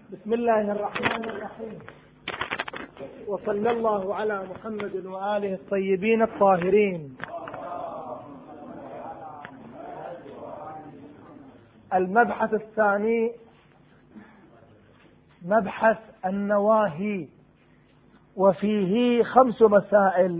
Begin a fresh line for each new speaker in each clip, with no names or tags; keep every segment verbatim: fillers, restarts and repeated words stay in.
بسم الله الرحمن الرحيم، وصلى الله على محمد وآله الطيبين الطاهرين. المبحث الثاني مبحث النواهي، وفيه خمس مسائل.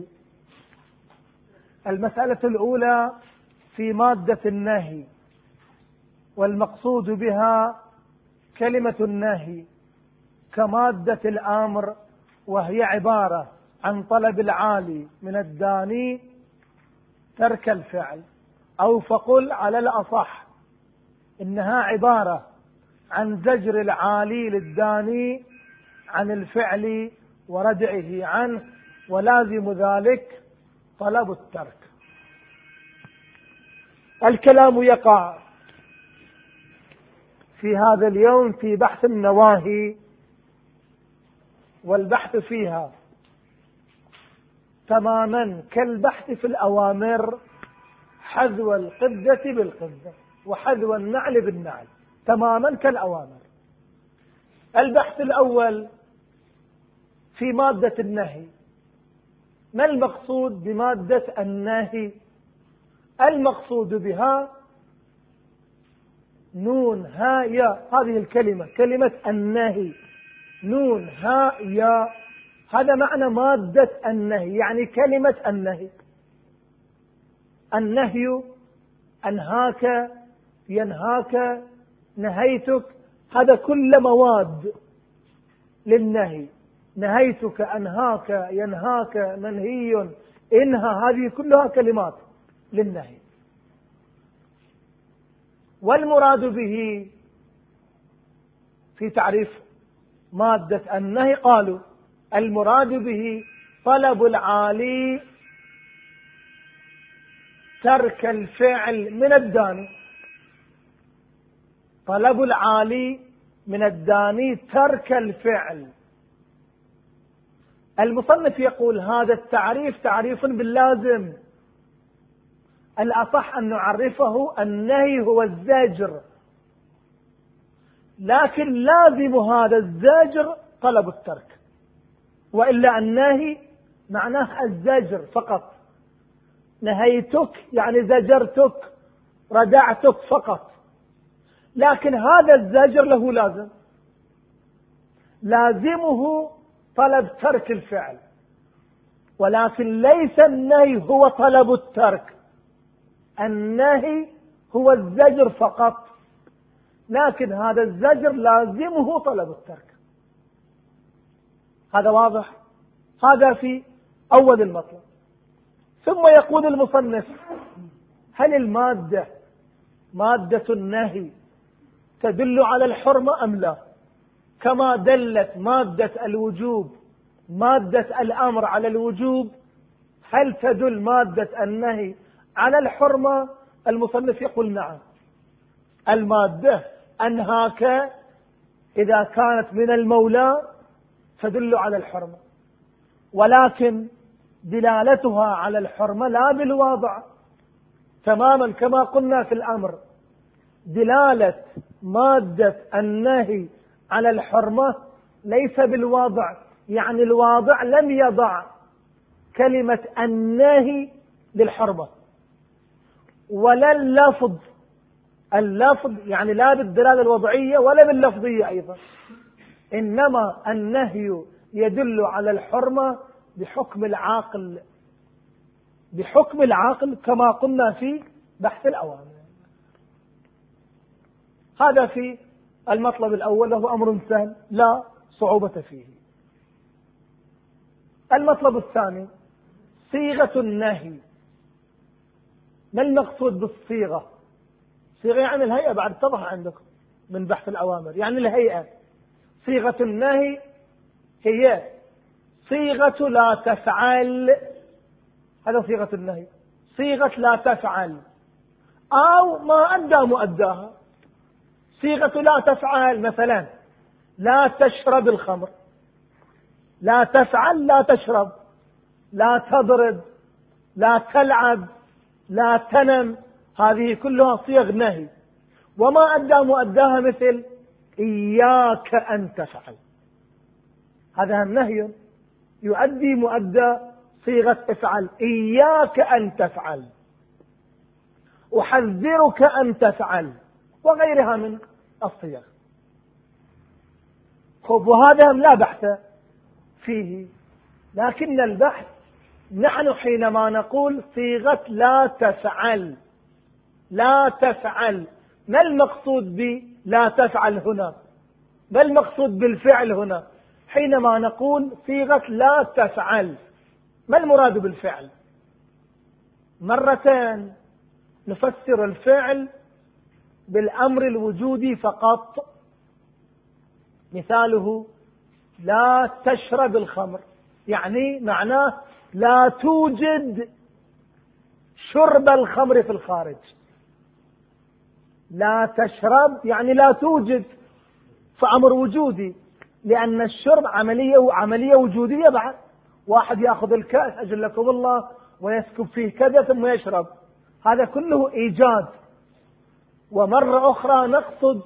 المسألة الأولى في مادة النهي، والمقصود بها كلمة النهي كمادة الأمر، وهي عبارة عن طلب العالي من الداني ترك الفعل، أو فقل على الأصح إنها عبارة عن زجر العالي للداني عن الفعل وردعه عنه، ولازم ذلك طلب الترك. الكلام يقع في هذا اليوم في بحث النواهي، والبحث فيها تماما كالبحث في الأوامر، حذو القدة بالقدة وحذو النعل بالنعل، تماما كالأوامر. البحث الأول في مادة النهي. ما المقصود بمادة النهي؟ المقصود بها نون ها يا، هذه الكلمة كلمة النهي، نون ها يا، هذا معنى مادة النهي، يعني كلمة النهي. النهي أنهاك، ينهاك، نهيتك، هذا كل مواد للنهي. نهيتك، أنهاك، ينهاك، منهي، إنها، هذه كلها كلمات للنهي. والمراد به في تعريف مادة النهي قالوا المراد به طلب العالي ترك الفعل من الداني. طلب العالي من الداني ترك الفعل. المصنف يقول هذا التعريف تعريف باللازم، الأصح أن نعرفه النهي هو الزجر، لكن لازم هذا الزجر طلب الترك، وإلا النهي معناه الزجر فقط. نهيتك يعني زجرتك، ردعتك فقط، لكن هذا الزجر له لازم، لازمه طلب ترك الفعل، ولكن ليس النهي هو طلب الترك. النهي هو الزجر فقط، لكن هذا الزجر لازمه طلب الترك. هذا واضح؟ هذا في أول المطلب. ثم يقول المصنف هل المادة مادة النهي تدل على الحرمة أم لا؟ كما دلت مادة الوجوب مادة الأمر على الوجوب، هل تدل مادة النهي على الحرمة؟ المصنف يقول نعم. المادة أنهاك إذا كانت من المولى تدل على الحرمة، ولكن دلالتها على الحرمة لا بالواضع، تماما كما قلنا في الأمر. دلالة مادة النهي على الحرمة ليس بالواضع، يعني الواضع لم يضع كلمة النهي للحرمة، ولا اللفظ. اللفظ يعني لا بالدلالة الوضعية ولا باللفظية أيضا، إنما النهي يدل على الحرمة بحكم العاقل، بحكم العاقل كما قلنا في بحث الأوامر. هذا في المطلب الأول، له أمر سهل لا صعوبة فيه. المطلب الثاني صيغة النهي. ما المقصود بالصيغة؟ صيغة يعني الهيئة، بعد اتضح عندكم من بحث الأوامر، يعني الهيئة. صيغة النهي هي صيغة لا تفعل، هذا صيغة النهي، صيغة لا تفعل أو ما أدى مؤداها. صيغة لا تفعل مثلا لا تشرب الخمر، لا تفعل لا تشرب، لا تضرب، لا تلعب، لا تنم، هذه كلها صيغ نهي. وما أدى مؤداها مثل إياك أن تفعل، هذا النهي يؤدي مؤدى صيغة افعل. إياك أن تفعل، أحذرك أن تفعل، وغيرها من الصيغ. خب وهذا لا بحث فيه، لكن البحث نحن حينما نقول صيغة لا تفعل، لا تفعل، ما المقصود بلا تفعل هنا؟ ما المقصود بالفعل هنا؟ حينما نقول صيغة لا تفعل، ما المراد بالفعل؟ مرتين نفسر الفعل بالأمر الوجودي فقط، مثاله لا تشرب الخمر، يعني معناه لا توجد شرب الخمر في الخارج. لا تشرب يعني لا توجد، فأمر وجودي، لأن الشرب عملية عملية وجودية. بعد واحد يأخذ الكأس أجلكم الله ويسكب فيه كذا ثم يشرب، هذا كله إيجاد. ومرة أخرى نقصد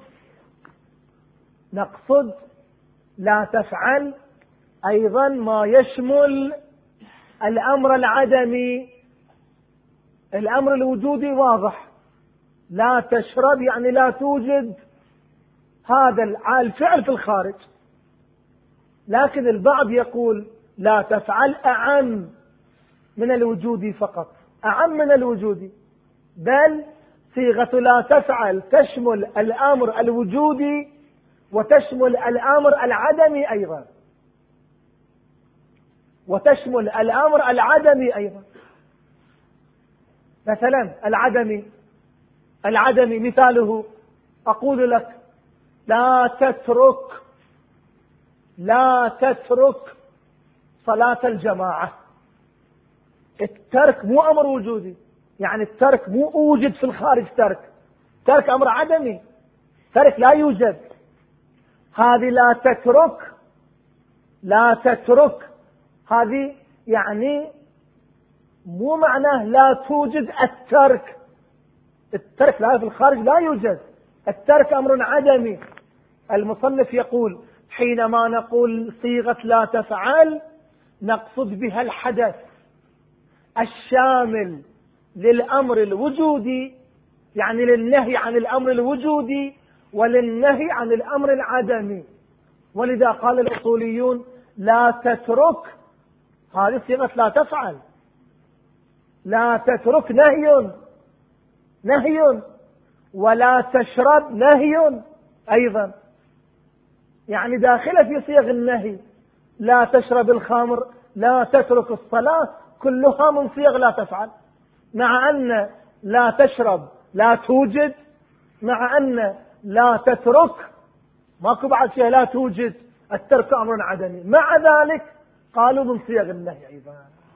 نقصد لا تفعل أيضا ما يشمل الأمر العدمي. الأمر الوجودي واضح، لا تشرب يعني لا توجد هذا الفعل في الخارج، لكن البعض يقول لا تفعل أعم من الوجودي فقط، أعم من الوجودي، بل صيغة لا تفعل تشمل الأمر الوجودي وتشمل الأمر العدمي أيضا، وتشمل الأمر العدمي أيضا. مثلا العدمي العدمي مثاله أقول لك لا تترك لا تترك صلاة الجماعة. الترك مو أمر وجودي، يعني الترك مو أوجد في الخارج، ترك ترك أمر عدمي، ترك لا يوجد. هذه لا تترك لا تترك هذه يعني مو معناه لا توجد الترك، الترك لا في الخارج لا يوجد، الترك أمر عدمي. المصنف يقول حينما نقول صيغة لا تفعل نقصد بها الحدث الشامل للأمر الوجودي، يعني للنهي عن الأمر الوجودي وللنهي عن الأمر العدمي. ولذا قال الأصوليون لا تترك، هذه صيغة لا تفعل. لا تترك نهي نهي، ولا تشرب نهي أيضا، يعني داخلة في صيغ النهي. لا تشرب الخمر، لا تترك الصلاة، كلها من صيغ لا تفعل، مع أن لا تشرب لا توجد، مع أن لا تترك ماكو بعد شيء لا توجد، الترك أمر عدمي، مع ذلك قالوا من صيغ النهي أيضا.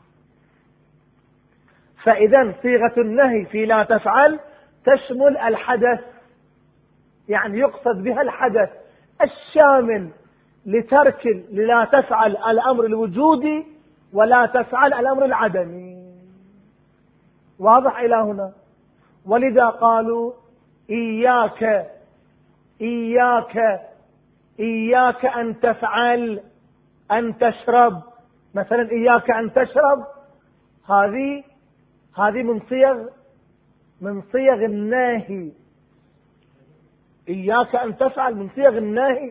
فإذا صيغة النهي في لا تفعل تشمل الحدث، يعني يقصد بها الحدث الشامل لترك لا تفعل الأمر الوجودي ولا تفعل الأمر العدمي. واضح إلى هنا؟ ولذا قالوا إياك إياك إياك أن تفعل أن تشرب، مثلا إياك أن تشرب، هذه هذه من صيغ من صيغ النهي. إياك أن تفعل من صيغ النهي،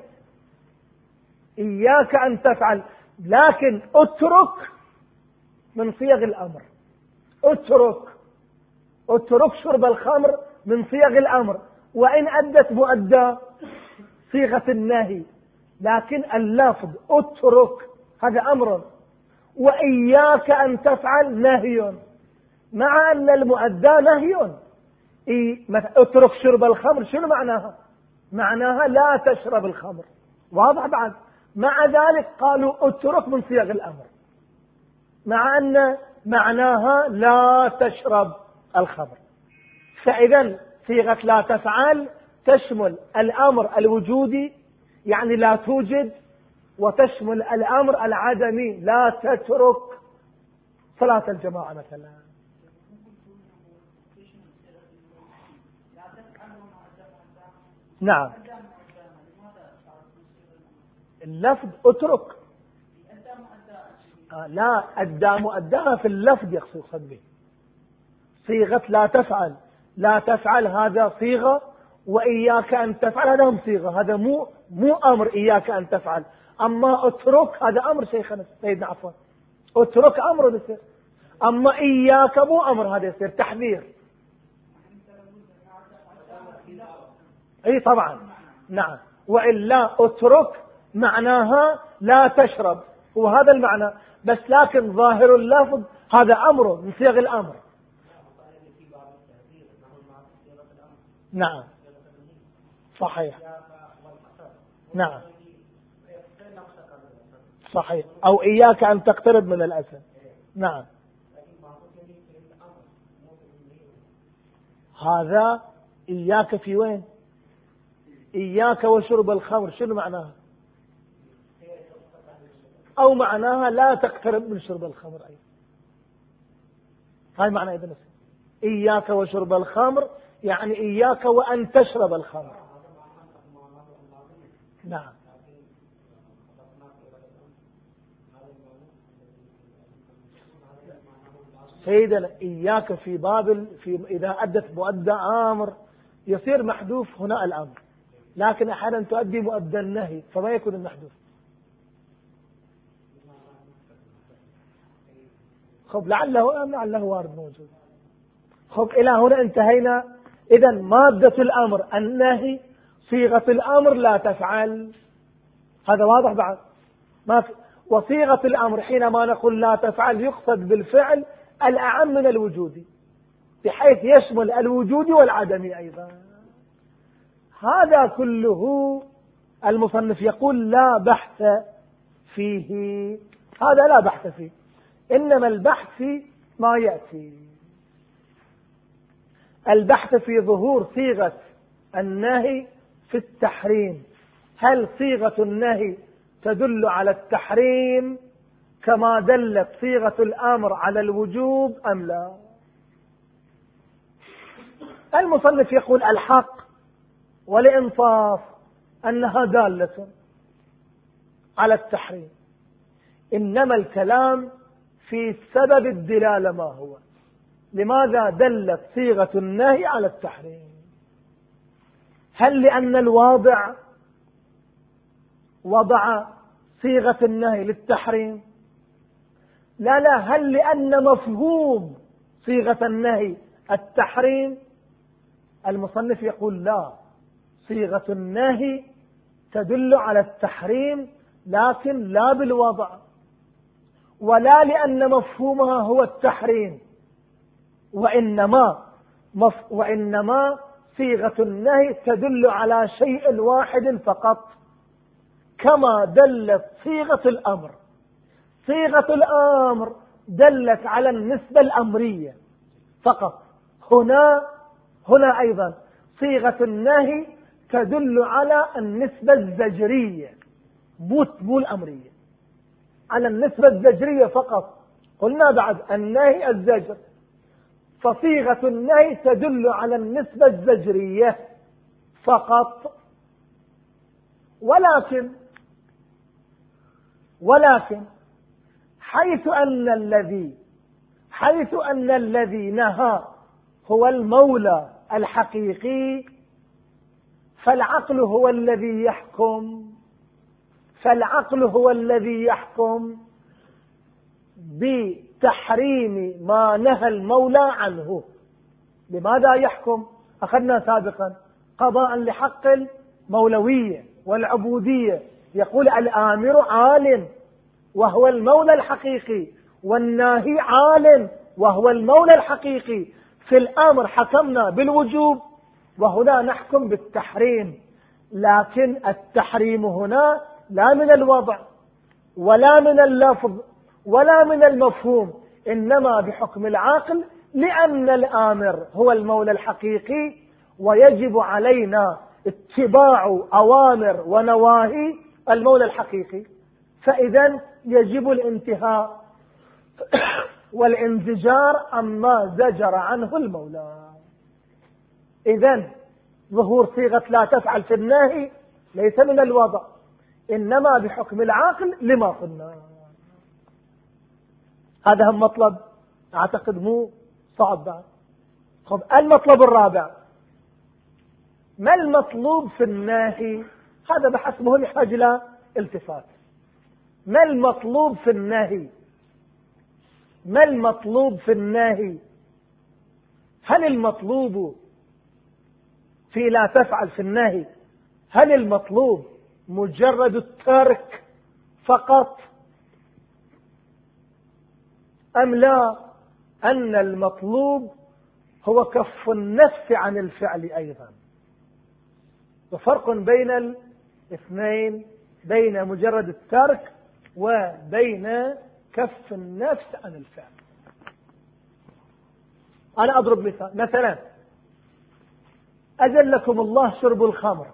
إياك أن تفعل. لكن اترك من صيغ الأمر، اترك اترك شرب الخمر من صيغ الأمر، وإن أدت مؤدى صيغة النهي، لكن اللفظ اترك هذا أمر، وإياك أن تفعل نهي، مع أن المؤدى نهي. اترك شرب الخمر شنو معناها؟ معناها لا تشرب الخمر، واضح بعد. مع ذلك قالوا اترك من صيغ الأمر، مع أن معناها لا تشرب الخمر. فإذا صيغة لا تفعل تشمل الأمر الوجودي، يعني لا توجد، وتشمل الأمر العدمي، لا تترك صلاة الجماعة مثلا. نعم. اللفظ اترك. آه لا، أدى مؤداها في اللفظ يقصد به. صيغة لا تفعل، لا تفعل هذا صيغة، وإياك أن تفعل هذا هم صيغة. هذا مو مو أمر إياك أن تفعل. أما اترك هذا أمر شيخنا سيدنا عفوا، اترك أمر يصير. أما إياك مو أمر، هذا يصير تحذير. أي طبعا نعم. وإلا اترك معناها لا تشرب، وهذا المعنى بس، لكن ظاهر اللفظ هذا أمر من صيغ الأمر. نعم صحيح. نعم صحيح. أو إياك أن تقترب من الأسد. نعم. هذا إياك في وين؟ إياك وشرب الخمر شنو معناها؟ أو معناها لا تقترب من شرب الخمر أيضا. هاي معنى ابن سينا. إياك وشرب الخمر يعني إياك وأن تشرب الخمر. نعم. سيدنا إياك في باب في إذا أدت مؤدى أمر يصير محذوف هنا الأمر، لكن أحيانا تؤدي مؤدى النهي فما يكون المحذوف. خب لعله لعله وارد موجود. خب إلى هنا انتهينا. إذا مادة الأمر النهي، صيغة الأمر لا تفعل، هذا واضح بعد ما في. وصيغة الأمر حينما نقول لا تفعل يقصد بالفعل الأعم من الوجود، بحيث يشمل الوجود والعدم أيضا. هذا كله المصنف يقول لا بحث فيه، هذا لا بحث فيه، إنما البحث في ما يأتي. البحث في ظهور صيغة النهي في التحريم. هل صيغة النهي تدل على التحريم كما دلت صيغة الأمر على الوجوب أم لا؟ المصنف يقول الحق والإنصاف أنها دالة على التحريم، إنما الكلام في سبب الدلالة ما هو. لماذا دلت صيغة النهي على التحريم؟ هل لأن الواضع وضع صيغة النهي للتحريم؟ لا لا. هل لأن مفهوم صيغة النهي التحريم؟ المصنف يقول لا، صيغة النهي تدل على التحريم لكن لا بالوضع، ولا لأن مفهومها هو التحريم، وإنما مف وإنما صيغة النهي تدل على شيء واحد فقط، كما دلت صيغة الأمر. صيغة الأمر دلت على النسبة الأمرية فقط. هنا هنا أيضا صيغة النهي تدل على النسبة الزجرية، مو الأمرية، على النسبة الزجرية فقط. قلنا بعد النهي الزجر، فصيغة النهي تدل على النسبة الزجرية فقط. ولكن ولكن حيث أن الذي حيث أن الذي نهى هو المولى الحقيقي، فالعقل هو الذي يحكم فالعقل هو الذي يحكم بتحريم ما نهى المولى عنه. لماذا يحكم؟ أخذنا سابقا قضاء لحق المولوية والعبودية. يقول الآمر عالم وهو المولى الحقيقي، والناهي عالم وهو المولى الحقيقي. في الأمر حكمنا بالوجوب، وهنا نحكم بالتحريم، لكن التحريم هنا لا من الوضع ولا من اللفظ ولا من المفهوم، إنما بحكم العقل، لأن الآمر هو المولى الحقيقي، ويجب علينا اتباع أوامر ونواهي المولى الحقيقي. فإذا يجب الانتهاء والانزجار عما زجر عنه المولى. إذن ظهور صيغة لا تفعل في النهي ليس من الوضع، إنما بحكم العقل لما قلنا. هذا هم مطلب أعتقد مو صعب بعد. طب المطلب الرابع، ما المطلوب في النهي؟ هذا بحث مهم يحتاج إلى التفات. ما المطلوب في النهي؟ ما المطلوب في النهي؟ هل المطلوب في لا تفعل في النهي، هل المطلوب مجرد الترك فقط أم لا، أن المطلوب هو كف النفس عن الفعل أيضا؟ وفرق بين الاثنين، بين مجرد الترك وبين كف النفس عن الفعل. أنا أضرب مثال، مثلا أجلكم الله شرب الخمر.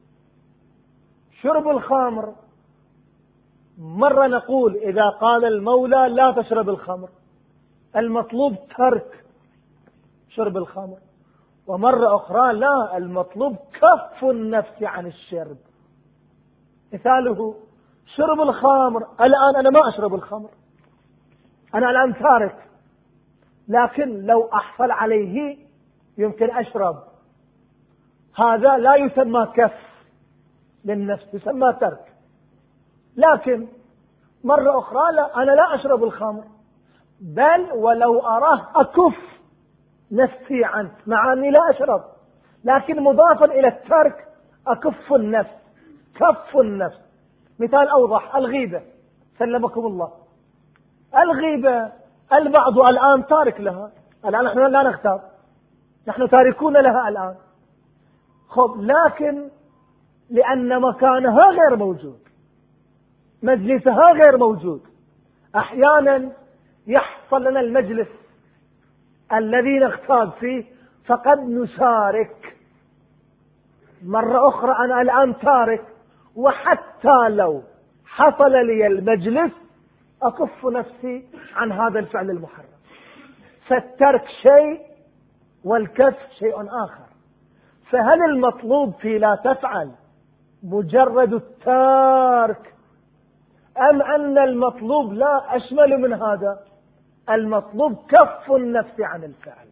شرب الخمر مرة نقول إذا قال المولى لا تشرب الخمر المطلوب ترك شرب الخمر، ومرة أخرى لا، المطلوب كف النفس عن الشرب. مثاله شرب الخمر، الآن أنا ما أشرب الخمر، أنا الآن تارك، لكن لو أحصل عليه يمكن أشرب. هذا لا يسمى كف للنفس، يسمى ترك. لكن مرة أخرى لا، أنا لا أشرب الخمر، بل ولو أراه أكف نفسي عنه، مع أني لا أشرب، لكن مضافا إلى الترك أكف النفس، كف النفس. مثال أوضح، الغيبة سلمكم الله. الغيبة البعض الآن تارك لها، الآن نحن لا نختار، نحن تاركون لها الآن. خب، لكن لأن مكانها غير موجود، مجلسها غير موجود، أحيانا يحصل لنا المجلس الذي نغتاب فيه فقد نشارك. مرة أخرى أنا الآن تارك، وحتى لو حصل لي المجلس أكف نفسي عن هذا الفعل المحرم. فالترك شيء والكف شيء آخر. فهل المطلوب في لا تفعل مجرد التارك، أم أن المطلوب لا أشمل من هذا؟ المطلوب كف النفس عن الفعل.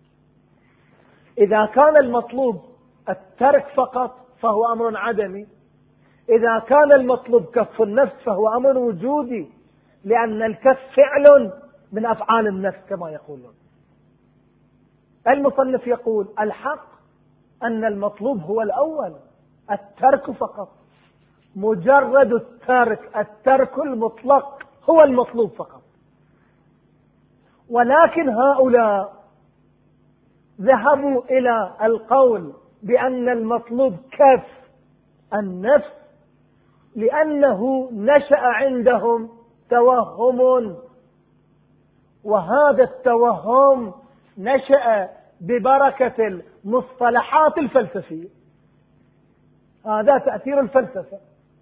إذا كان المطلوب الترك فقط فهو أمر عدمي، إذا كان المطلوب كف النفس فهو أمر وجودي، لأن الكف فعل من أفعال النفس كما يقولون. المصنف يقول الحق أن المطلوب هو الأول، الترك فقط، مجرد الترك، الترك المطلق هو المطلوب فقط. ولكن هؤلاء ذهبوا إلى القول بأن المطلوب كف النفس لأنه نشأ عندهم توهم، وهذا التوهم نشأ ببركة المصطلحات الفلسفية. هذا تأثير الفلسفة.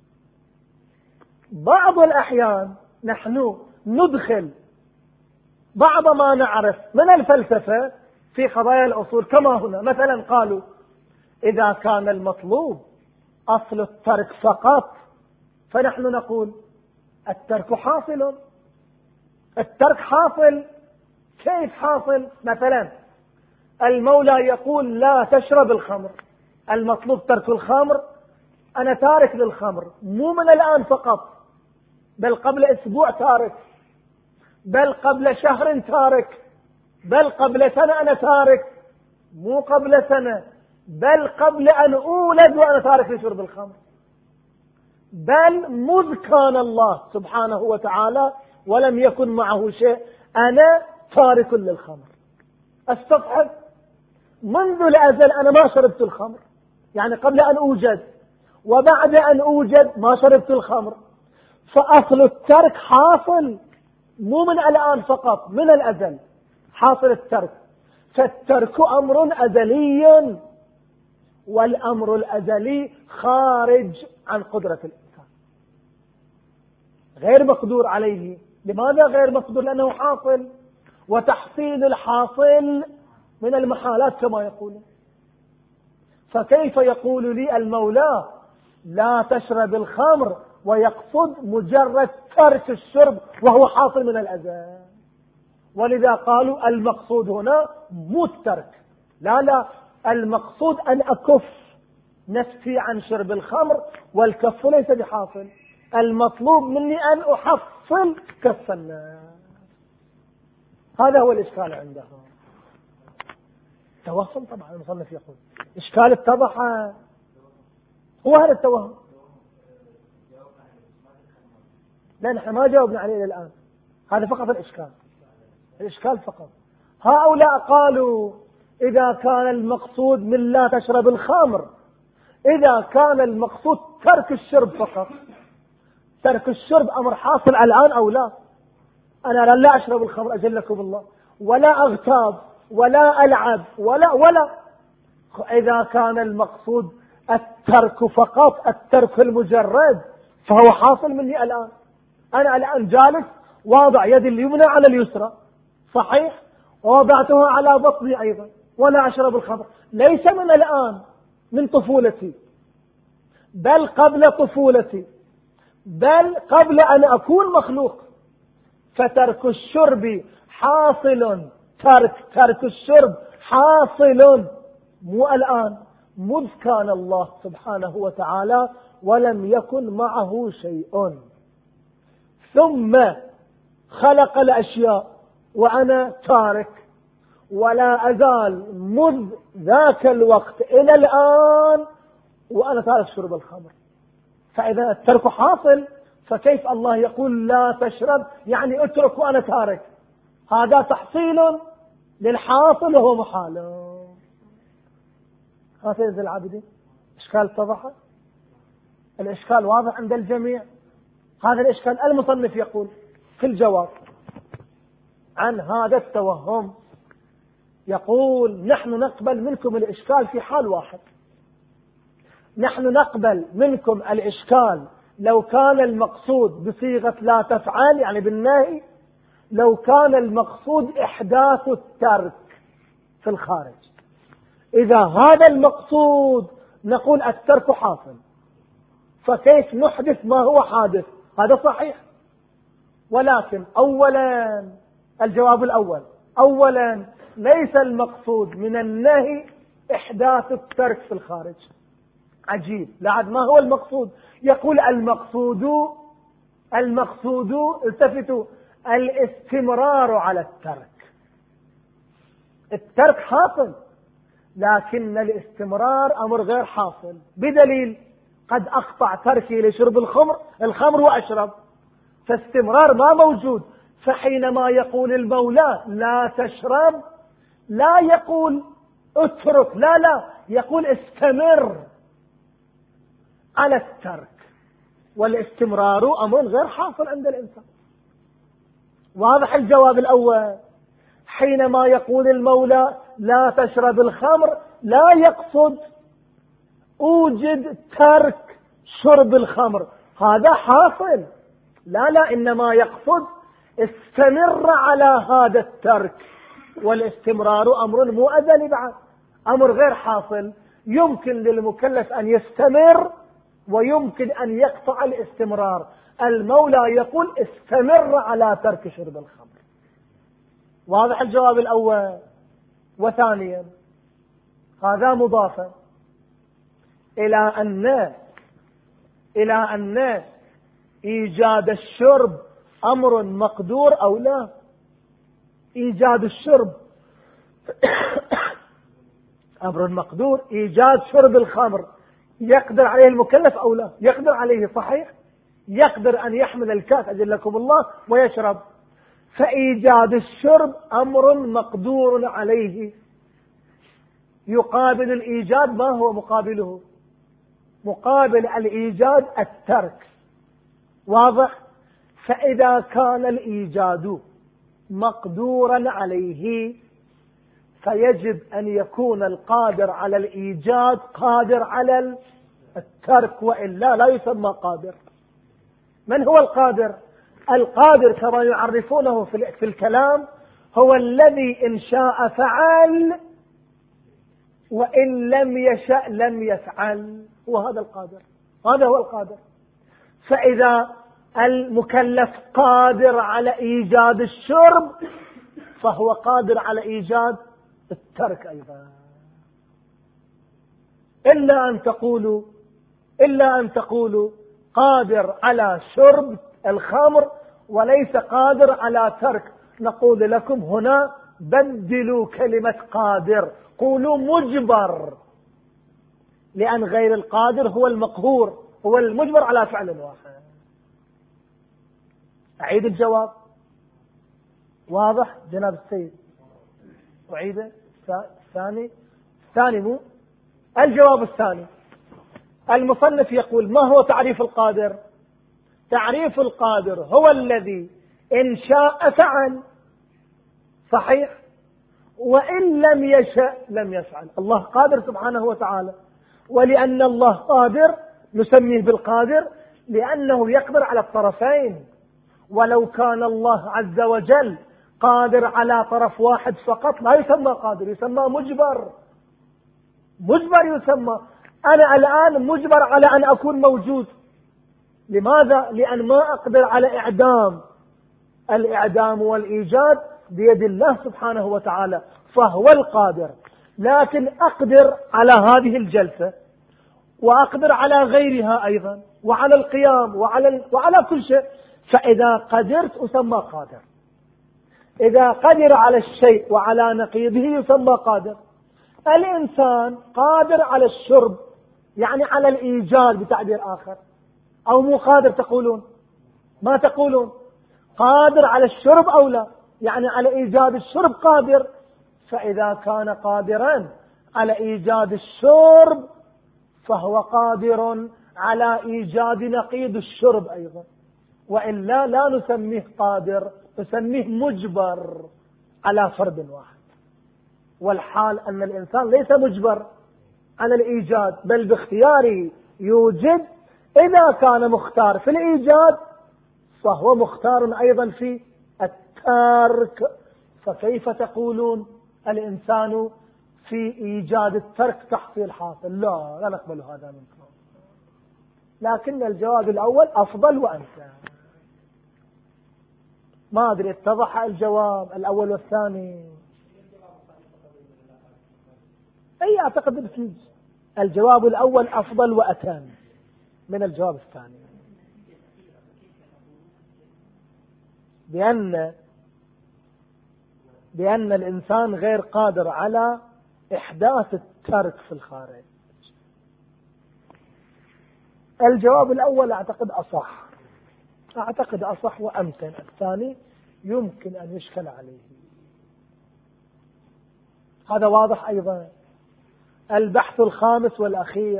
بعض الأحيان نحن ندخل بعض ما نعرف من الفلسفة في قضايا الأصول، كما هنا مثلا قالوا إذا كان المطلوب أصل الترك فقط فنحن نقول الترك حاصل. الترك حاصل. كيف حاصل؟ مثلا المولى يقول لا تشرب الخمر، المطلوب ترك الخمر، أنا تارك للخمر، مو من الآن فقط، بل قبل أسبوع تارك، بل قبل شهر تارك، بل قبل سنة أنا تارك، مو قبل سنة، بل قبل أن أولد وأنا تارك لشرب الخمر، بل مذ كان الله سبحانه وتعالى ولم يكن معه شيء أنا تارك للخمر. استصحب منذ الأزل أنا ما شربت الخمر، يعني قبل أن أوجد، وبعد أن أوجد ما شربت الخمر. فأصل الترك حاصل، مو من الآن فقط، من الأزل حاصل الترك. فالترك أمر أزلي، والأمر الأزلي خارج عن قدرة الإنسان، غير مقدور عليه. لماذا غير مقدور؟ لأنه حاصل، وتحصيل الحاصل من المحالات كما يقولون. فكيف يقول لي المولى لا تشرب الخمر ويقصد مجرد ترك الشرب وهو حاصل من الأذى. ولذا قالوا المقصود هنا مو الترك، لا لا، المقصود أن أكف نفسي عن شرب الخمر، والكف ليس بحاصل، المطلوب مني أن أحصل كف الناس. هذا هو الإشكال عندهم. توهم طبعا المصنف يقول إشكال اتضح، هو هذا التوهم. لا نحن ما جاوبنا عليه الآن، هذا فقط الإشكال، الإشكال فقط. هؤلاء قالوا إذا كان المقصود من لا تشرب الخمر، إذا كان المقصود ترك الشرب فقط، ترك الشرب أمر حاصل الآن أو لا؟ أنا لا أشرب الخمر أجلكم الله، ولا أغتاب ولا ألعب ولا ولا إذا كان المقصود الترك فقط، الترك المجرد، فهو حاصل مني الآن. أنا الآن جالس واضع يدي اليمنى على اليسرى، صحيح، ووضعتها على بطني أيضا، ولا أشرب الخمر، ليس من الآن، من طفولتي، بل قبل طفولتي، بل قبل أن أكون مخلوق. فترك الشرب حاصل، ترك ترك الشرب حاصل مو الآن، مذ كان الله سبحانه وتعالى ولم يكن معه شيء، ثم خلق الأشياء وأنا تارك، ولا أزال منذ ذاك الوقت إلى الآن وأنا تارك شرب الخمر. فإذا الترك حاصل، فكيف الله يقول لا تشرب يعني اترك وأنا تارك؟ هذا تحصيل للحاصل وهو محال. ها سيد العابدين، إشكال اتضح؟ الإشكال واضح عند الجميع. هذا الإشكال المصنف يقول في الجواب عن هذا التوهم، يقول نحن نقبل منكم الإشكال في حال واحد، نحن نقبل منكم الإشكال لو كان المقصود بصيغة لا تفعل يعني بالنهي، لو كان المقصود إحداث الترك في الخارج. إذا هذا المقصود نقول الترك حاصل، فكيف نحدث ما هو حادث؟ هذا صحيح. ولكن أولا الجواب الأول، أولا ليس المقصود من النهي إحداث الترك في الخارج. عجيب، لعد ما هو المقصود؟ يقول المقصود المقصود التفتوا الاستمرار على الترك. الترك حاصل، لكن الاستمرار أمر غير حاصل، بدليل قد أقطع تركي لشرب الخمر الخمر وأشرب، فاستمرار ما موجود. فحينما يقول المولى لا تشرب، لا يقول اترك، لا لا، يقول استمر على الترك، والاستمرار أمر غير حاصل عند الإنسان. واضح الجواب الأول. حينما يقول المولى لا تشرب الخمر، لا يقصد أوجد ترك شرب الخمر، هذا حاصل، لا لا، إنما يقصد استمر على هذا الترك، والاستمرار أمر مو أزلي بعد، أمر غير حاصل. يمكن للمكلف أن يستمر ويمكن أن يقطع الاستمرار. المولى يقول استمر على ترك شرب الخمر. واضح الجواب الأول. وثانيا هذا مضافا إلى أن إلى أن إيجاد الشرب أمر مقدور أو لا. إيجاد الشرب أمر مقدور. إيجاد شرب الخمر يقدر عليه المكلف أو لا؟ يقدر عليه، صحيح، يقدر أن يحمل الكاس أجلكم الله ويشرب. فإيجاد الشرب أمر مقدور عليه. يقابل الإيجاد ما هو مقابله؟ مقابل الإيجاد الترك. واضح؟ فإذا كان الإيجاد مقدورا عليه، فيجب أن يكون القادر على الإيجاد قادر على الترك، وإلا لا يسمى قادر. من هو القادر؟ القادر كما يعرفونه في الكلام هو الذي إن شاء فعل وإن لم يشأ لم يفعل، وهذا القادر. هذا هو القادر. فإذا المكلف قادر على إيجاد الشرب فهو قادر على إيجاد الترك أيضا. إلا أن تقولوا إلا أن تقولوا قادر على شرب الخمر وليس قادر على ترك، نقول لكم هنا بدلوا كلمة قادر، قولوا مجبر، لأن غير القادر هو المقهور، هو المجبر على فعل واحد. أعيد الجواب. واضح جناب السيد؟ أعيده الثاني الثاني مو الجواب الثاني. المصنف يقول ما هو تعريف القادر؟ تعريف القادر هو الذي إن شاء فعل، صحيح، وإن لم يشأ لم يفعل. الله قادر سبحانه وتعالى، ولأن الله قادر نسميه بالقادر لأنه يقدر على الطرفين. ولو كان الله عز وجل قادر على طرف واحد فقط لا يسمى قادر، يسمى مجبر. مجبر يسمى. أنا الآن مجبر على أن أكون موجود. لماذا؟ لأن ما أقدر على إعدام. الإعدام والإيجاد بيد الله سبحانه وتعالى، فهو القادر. لكن أقدر على هذه الجلسة، وأقدر على غيرها أيضا، وعلى القيام، وعلى, وعلى كل شيء. فإذا قدرت أسمى قادر. إذا قدر على الشيء وعلى نقيضه يسمى قادر. الإنسان قادر على الشرب، يعني على الإيجاد بتعبير آخر، أو مو قادر تقولون؟ ما تقولون قادر على الشرب أو لا؟ يعني على إيجاد الشرب قادر. فإذا كان قادرا على إيجاد الشرب فهو قادر على إيجاد نقيض الشرب أيضا، وإلا لا نسميه قادر، نسميه مجبر على فرد واحد. والحال أن الإنسان ليس مجبر على الإيجاد، بل باختياره يوجد. إذا كان مختار في الإيجاد فهو مختار أيضا في الترك. فكيف تقولون الإنسان في إيجاد الترك تحصيل حاصل؟ لا لا نقبل هذا منكم. لكن الجواب الأول أفضل وأنسى. ما أدري اتضح الجواب الأول والثاني؟ أي أعتقد بسيج الجواب الأول أفضل وأتم من الجواب الثاني، بأن بأن الإنسان غير قادر على إحداث الترك في الخارج. الجواب الأول أعتقد أصح أعتقد أصح وأمتن. الثاني يمكن أن يشكل عليه. هذا واضح أيضا. البحث الخامس والأخير.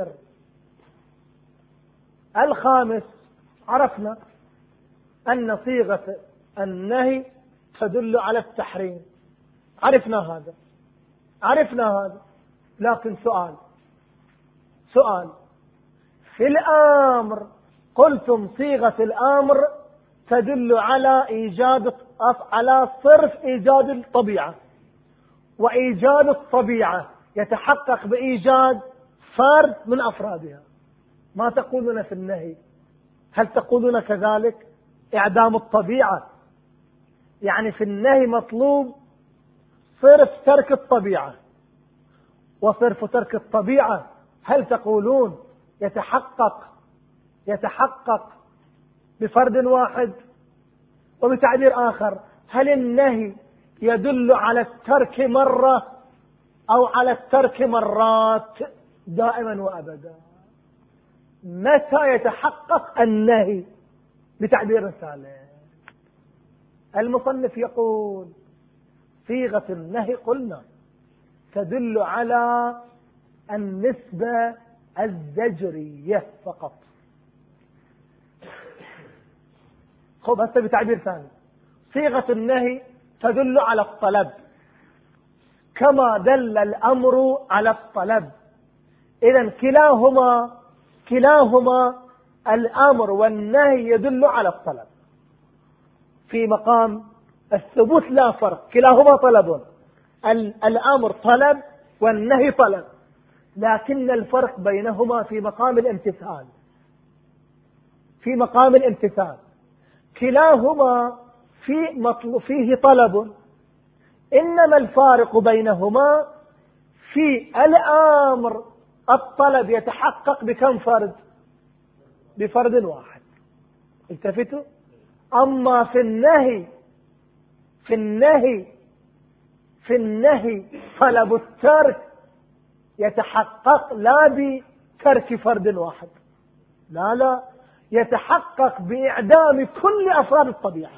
الخامس، عرفنا أن صيغة النهي تدل على التحريم، عرفنا هذا عرفنا هذا لكن سؤال سؤال في الأمر قلتم صيغة الأمر تدل على إيجاد على صرف إيجاد الطبيعة، وإيجاد الطبيعة يتحقق بإيجاد فرد من أفرادها. ما تقولون في النهي؟ هل تقولون كذلك إعدام الطبيعة؟ يعني في النهي مطلوب صرف ترك الطبيعة، وصرف ترك الطبيعة هل تقولون يتحقق يتحقق بفرد واحد؟ وبتعبير آخر، هل النهي يدل على الترك مرة أو على الترك مرات دائما وأبدا؟ متى يتحقق النهي بتعبير ثالث؟ المصنف يقول صيغة النهي قلنا تدل على النسبة الزجرية فقط. خب هسه بتعبير ثاني، صيغة النهي تدل على الطلب كما دل الأمر على الطلب. إذن كلاهما كلاهما الأمر والنهي يدل على الطلب. في مقام الثبوت لا فرق، كلاهما طلب، الأمر طلب والنهي طلب، لكن الفرق بينهما في مقام الامتثال. في مقام الامتثال، كلاهما في مطلوب فيه طلب، إنما الفارق بينهما في الأمر الطلب يتحقق بكم فرد؟ بفرد واحد. التفتوا. أما في النهي في النهي في النهي طلب الترك يتحقق لا بترك فرد واحد، لا لا، يتحقق بإعدام كل أفراد الطبيعة.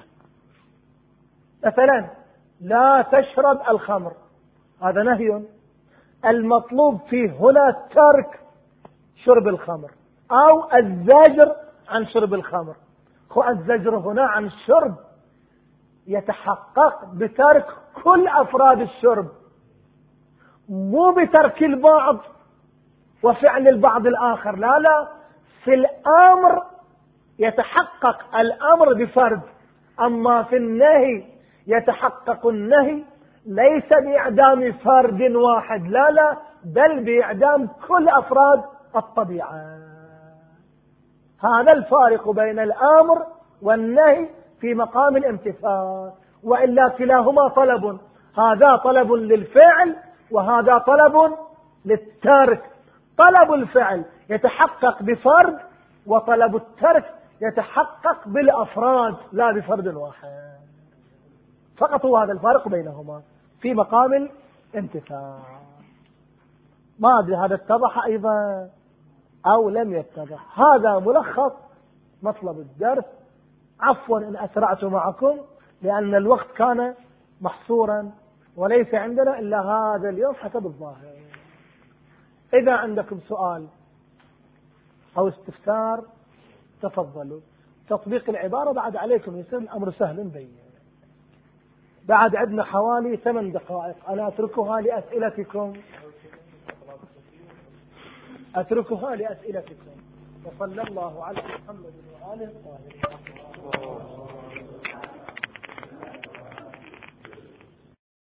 مثلا لا تشرب الخمر، هذا نهي، المطلوب فيه هنا ترك شرب الخمر أو الزجر عن شرب الخمر. الزجر هنا عن الشرب يتحقق بترك كل أفراد الشرب، مو بترك البعض وفعل البعض الآخر، لا لا، في الأمر يتحقق الأمر بفرد، أما في النهي يتحقق النهي ليس بإعدام فرد واحد، لا لا، بل بإعدام كل أفراد الطبيعة. هذا الفارق بين الأمر والنهي في مقام الامتثال، وإلا كلاهما طلب، هذا طلب للفعل وهذا طلب للترك. طلب الفعل يتحقق بفرد وطلب الترك يتحقق بالأفراد لا بفرد واحد، فقط هو هذا الفارق بينهما في مقام الامتثال. ما أدري هذا اتضح أيضا أو لم يتضح. هذا ملخص مطلب الدرس. عفوا إن أسرعت معكم لأن الوقت كان محصورا وليس عندنا إلا هذا اليوم حسب الظاهر. إذا عندكم سؤال أو استفسار تفضلوا. تطبيق العبارة بعد عليكم يصير الأمر سهل بين. بعد عندنا حوالي ثمان دقائق، أنا أتركها لأسئلتكم أتركها لأسئلتكم وصلى الله على محمد وآله الطاهرين.